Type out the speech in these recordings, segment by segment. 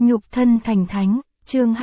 Nhục thân thành thánh, chương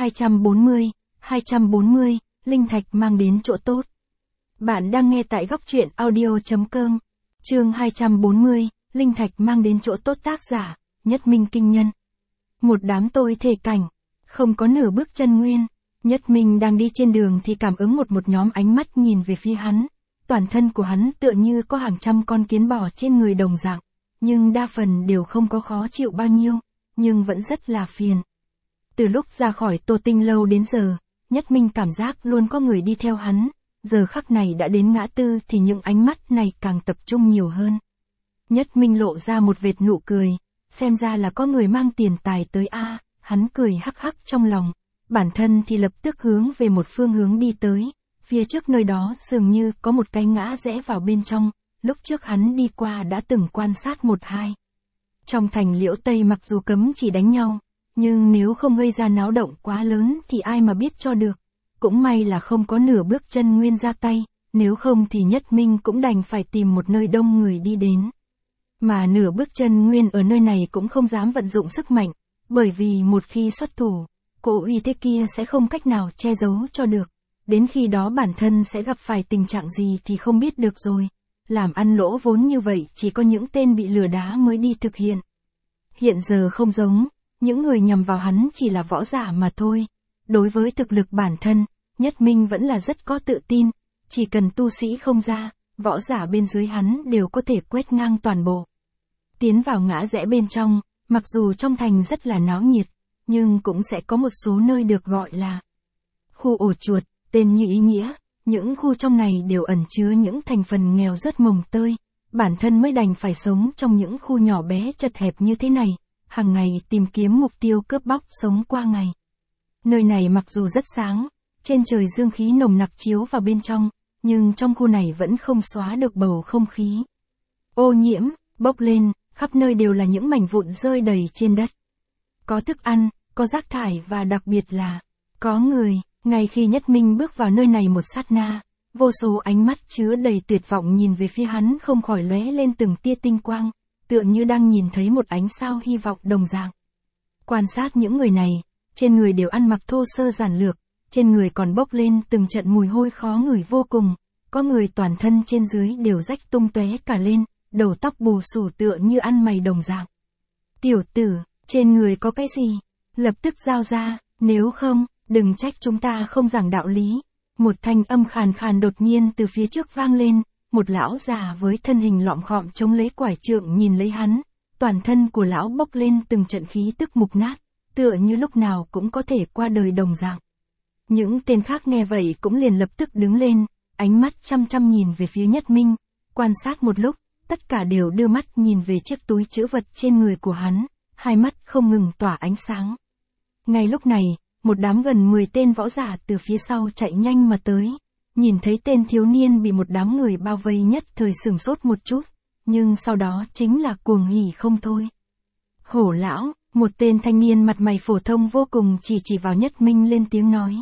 240, linh thạch mang đến chỗ tốt. Bạn đang nghe tại góc truyện audio.com. Chương 240, linh thạch mang đến chỗ tốt, tác giả, Nhất Minh Kinh Nhân. Một đám tôi thể cảnh, không có nửa bước chân nguyên. Nhất Minh đang đi trên đường thì cảm ứng một nhóm ánh mắt nhìn về phía hắn. Toàn thân của hắn tựa như có hàng trăm con kiến bò trên người đồng dạng, nhưng đa phần đều không có khó chịu bao nhiêu, nhưng vẫn rất là phiền. Từ lúc ra khỏi Tô Tinh lâu đến giờ, Nhất Minh cảm giác luôn có người đi theo hắn, giờ khắc này đã đến ngã tư thì những ánh mắt này càng tập trung nhiều hơn. Nhất Minh lộ ra một vệt nụ cười, xem ra là có người mang tiền tài tới a, hắn cười hắc hắc trong lòng, bản thân thì lập tức hướng về một phương hướng đi tới, phía trước nơi đó dường như có một cái ngã rẽ vào bên trong, lúc trước hắn đi qua đã từng quan sát một hai. Trong thành Liễu Tây mặc dù cấm chỉ đánh nhau, nhưng nếu không gây ra náo động quá lớn thì ai mà biết cho được. Cũng may là không có nửa bước chân nguyên ra tay, nếu không thì Nhất Minh cũng đành phải tìm một nơi đông người đi đến. Mà nửa bước chân nguyên ở nơi này cũng không dám vận dụng sức mạnh, bởi vì một khi xuất thủ, cỗ uy thế kia sẽ không cách nào che giấu cho được. Đến khi đó bản thân sẽ gặp phải tình trạng gì thì không biết được rồi. Làm ăn lỗ vốn như vậy chỉ có những tên bị lừa đá mới đi thực hiện. Hiện giờ không giống, những người nhằm vào hắn chỉ là võ giả mà thôi. Đối với thực lực bản thân, Nhất Minh vẫn là rất có tự tin, chỉ cần tu sĩ không ra, võ giả bên dưới hắn đều có thể quét ngang toàn bộ. Tiến vào ngã rẽ bên trong, mặc dù trong thành rất là náo nhiệt, nhưng cũng sẽ có một số nơi được gọi là khu ổ chuột, tên như ý nghĩa. Những khu trong này đều ẩn chứa những thành phần nghèo rất mồng tơi, bản thân mới đành phải sống trong những khu nhỏ bé chật hẹp như thế này, hàng ngày tìm kiếm mục tiêu cướp bóc sống qua ngày. Nơi này mặc dù rất sáng, trên trời dương khí nồng nặc chiếu vào bên trong, nhưng trong khu này vẫn không xóa được bầu không khí ô nhiễm, bốc lên, khắp nơi đều là những mảnh vụn rơi đầy trên đất. Có thức ăn, có rác thải và đặc biệt là có người. Ngay khi Nhất Minh bước vào nơi này một sát na, vô số ánh mắt chứa đầy tuyệt vọng nhìn về phía hắn không khỏi lóe lên từng tia tinh quang, tựa như đang nhìn thấy một ánh sao hy vọng đồng dạng. Quan sát những người này, trên người đều ăn mặc thô sơ giản lược, trên người còn bốc lên từng trận mùi hôi khó ngửi vô cùng, có người toàn thân trên dưới đều rách tung tóe cả lên, đầu tóc bù xù tựa như ăn mày đồng dạng. Tiểu tử, trên người có cái gì? Lập tức giao ra, nếu không, đừng trách chúng ta không giảng đạo lý. Một thanh âm khàn khàn đột nhiên từ phía trước vang lên, một lão già với thân hình lọm khọm chống lấy quải trượng nhìn lấy hắn, toàn thân của lão bốc lên từng trận khí tức mục nát, tựa như lúc nào cũng có thể qua đời đồng dạng. Những tên khác nghe vậy cũng liền lập tức đứng lên, ánh mắt chăm chăm nhìn về phía Nhất Minh, quan sát một lúc, tất cả đều đưa mắt nhìn về chiếc túi trữ vật trên người của hắn, hai mắt không ngừng tỏa ánh sáng. Ngay lúc này, một đám gần 10 tên võ giả từ phía sau chạy nhanh mà tới, nhìn thấy tên thiếu niên bị một đám người bao vây nhất thời sửng sốt một chút, nhưng sau đó chính là cuồng hỉ không thôi. Hổ lão, một tên thanh niên mặt mày phổ thông vô cùng chỉ vào Nhất Minh lên tiếng nói.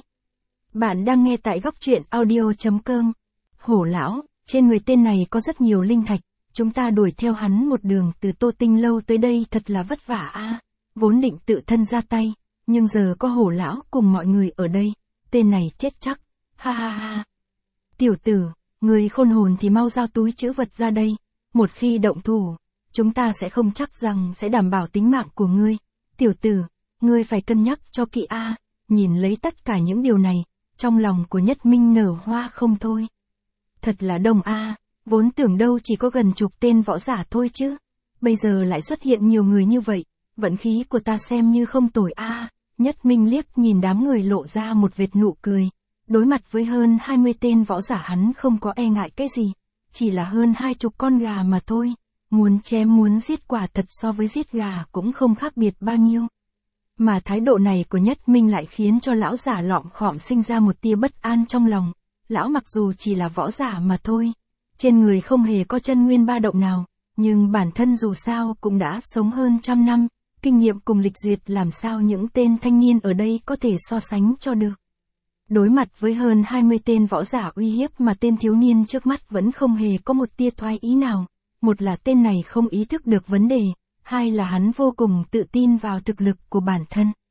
Bạn đang nghe tại góc truyện audio.com. Hổ lão, trên người tên này có rất nhiều linh thạch, chúng ta đuổi theo hắn một đường từ Tô Tinh lâu tới đây thật là vất vả a, vốn định tự thân ra tay. Nhưng giờ có Hổ lão cùng mọi người ở đây, tên này chết chắc, ha ha ha. Tiểu tử, người khôn hồn thì mau giao túi trữ vật ra đây, một khi động thủ, chúng ta sẽ không chắc rằng sẽ đảm bảo tính mạng của ngươi. Tiểu tử, ngươi phải cân nhắc cho kỹ a. Nhìn lấy tất cả những điều này, trong lòng của Nhất Minh nở hoa không thôi. Thật là đông a, vốn tưởng đâu chỉ có gần chục tên võ giả thôi chứ, bây giờ lại xuất hiện nhiều người như vậy, vận khí của ta xem như không tồi a. Nhất Minh liếc nhìn đám người lộ ra một vệt nụ cười, đối mặt với hơn 20 tên võ giả hắn không có e ngại cái gì, chỉ là hơn 20 con gà mà thôi, muốn chém muốn giết quả thật so với giết gà cũng không khác biệt bao nhiêu. Mà thái độ này của Nhất Minh lại khiến cho lão giả lọm khọm sinh ra một tia bất an trong lòng, lão mặc dù chỉ là võ giả mà thôi, trên người không hề có chân nguyên ba động nào, nhưng bản thân dù sao cũng đã sống hơn 100 năm. Kinh nghiệm cùng lịch duyệt làm sao những tên thanh niên ở đây có thể so sánh cho được. Đối mặt với hơn 20 tên võ giả uy hiếp mà tên thiếu niên trước mắt vẫn không hề có một tia thoái ý nào. Một là tên này không ý thức được vấn đề, hai là hắn vô cùng tự tin vào thực lực của bản thân.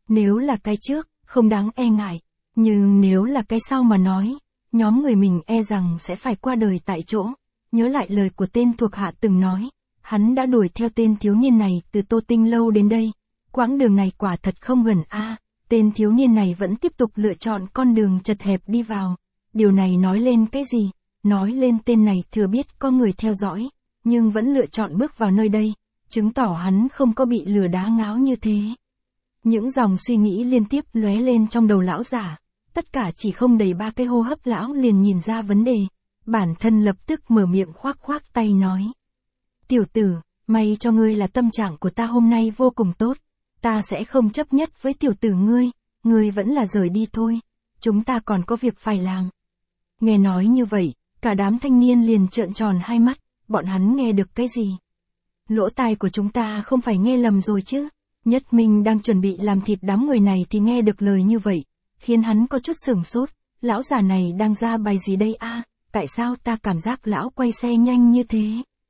Nếu là cái trước, không đáng e ngại. Nhưng nếu là cái sau mà nói, nhóm người mình e rằng sẽ phải qua đời tại chỗ. Nhớ lại lời của tên thuộc hạ từng nói, hắn đã đuổi theo tên thiếu niên này từ Tô Tinh lâu đến đây. Quãng đường này quả thật không gần a. Tên thiếu niên này vẫn tiếp tục lựa chọn con đường chật hẹp đi vào. Điều này nói lên cái gì? Nói lên tên này thừa biết có người theo dõi, nhưng vẫn lựa chọn bước vào nơi đây, chứng tỏ hắn không có bị lừa đá ngáo như thế. Những dòng suy nghĩ liên tiếp lóe lên trong đầu lão giả, tất cả chỉ không đầy 3 cái hô hấp lão liền nhìn ra vấn đề, bản thân lập tức mở miệng khoác khoác tay nói. Tiểu tử, may cho ngươi là tâm trạng của ta hôm nay vô cùng tốt, ta sẽ không chấp nhất với tiểu tử ngươi vẫn là rời đi thôi, chúng ta còn có việc phải làm. Nghe nói như vậy, cả đám thanh niên liền trợn tròn hai mắt, bọn hắn nghe được cái gì? Lỗ tai của chúng ta không phải nghe lầm rồi chứ? Nhất Minh đang chuẩn bị làm thịt đám người này thì nghe được lời như vậy, khiến hắn có chút sửng sốt, lão già này đang ra bài gì đây a? Tại sao ta cảm giác lão quay xe nhanh như thế?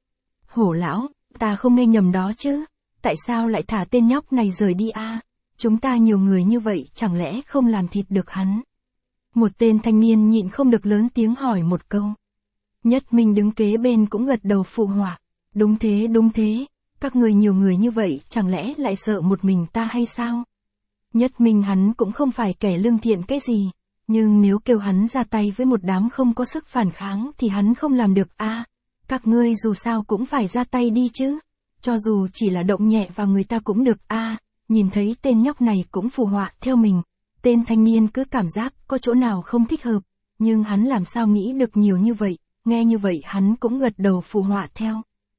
Hổ lão, ta không nghe nhầm đó chứ? Tại sao lại thả tên nhóc này rời đi a? Chúng ta nhiều người như vậy chẳng lẽ không làm thịt được hắn? Một tên thanh niên nhịn không được lớn tiếng hỏi một câu. Nhất Minh đứng kế bên cũng gật đầu phụ họa. Đúng thế, các người nhiều người như vậy chẳng lẽ lại sợ một mình ta hay sao? Nhất Minh hắn cũng không phải kẻ lương thiện cái gì, nhưng nếu kêu hắn ra tay với một đám không có sức phản kháng thì hắn không làm được a. Các ngươi dù sao cũng phải ra tay đi chứ, cho dù chỉ là động nhẹ vào người ta cũng được a. Nhìn thấy tên nhóc này cũng phù họa theo mình, tên thanh niên cứ cảm giác có chỗ nào không thích hợp, nhưng hắn làm sao nghĩ được nhiều như vậy, nghe như vậy hắn cũng gật đầu phù họa theo.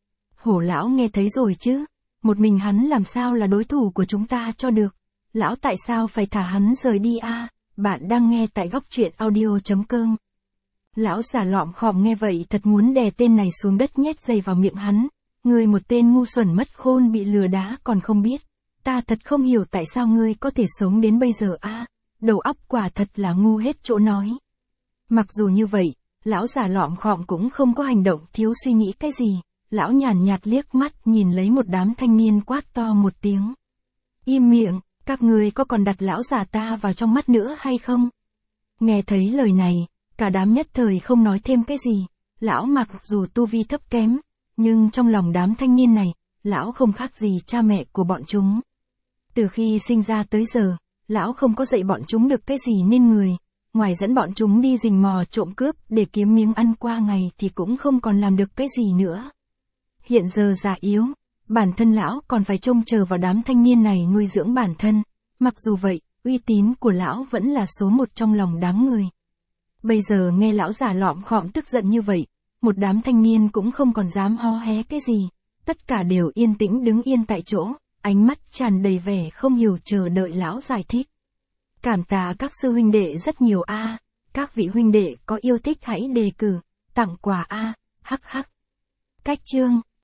Hổ lão nghe thấy rồi chứ, một mình hắn làm sao là đối thủ của chúng ta cho được, lão tại sao phải thả hắn rời đi a? Bạn đang nghe tại góc truyện audio.com. Lão già lọm khọm nghe vậy thật muốn đè tên này xuống đất nhét giày vào miệng hắn, ngươi một tên ngu xuẩn mất khôn bị lừa đá còn không biết, ta thật không hiểu tại sao ngươi có thể sống đến bây giờ a, đầu óc quả thật là ngu hết chỗ nói. Mặc dù như vậy, lão già lọm khọm cũng không có hành động thiếu suy nghĩ cái gì, lão nhàn nhạt liếc mắt nhìn lấy một đám thanh niên quát to một tiếng. Im miệng, các ngươi có còn đặt lão già ta vào trong mắt nữa hay không? Nghe thấy lời này, cả đám nhất thời không nói thêm cái gì, lão mặc dù tu vi thấp kém, nhưng trong lòng đám thanh niên này, lão không khác gì cha mẹ của bọn chúng. Từ khi sinh ra tới giờ, lão không có dạy bọn chúng được cái gì nên người, ngoài dẫn bọn chúng đi rình mò trộm cướp để kiếm miếng ăn qua ngày thì cũng không còn làm được cái gì nữa. Hiện giờ già yếu, bản thân lão còn phải trông chờ vào đám thanh niên này nuôi dưỡng bản thân, mặc dù vậy, uy tín của lão vẫn là số một trong lòng đám người. Bây giờ nghe lão già lọm khọm tức giận như vậy, một đám thanh niên cũng không còn dám ho hé cái gì, tất cả đều yên tĩnh đứng yên tại chỗ, ánh mắt tràn đầy vẻ không hiểu chờ đợi lão giải thích. Cảm tạ các sư huynh đệ rất nhiều a, các vị huynh đệ có yêu thích hãy đề cử, tặng quà a, hắc hắc. Cách chương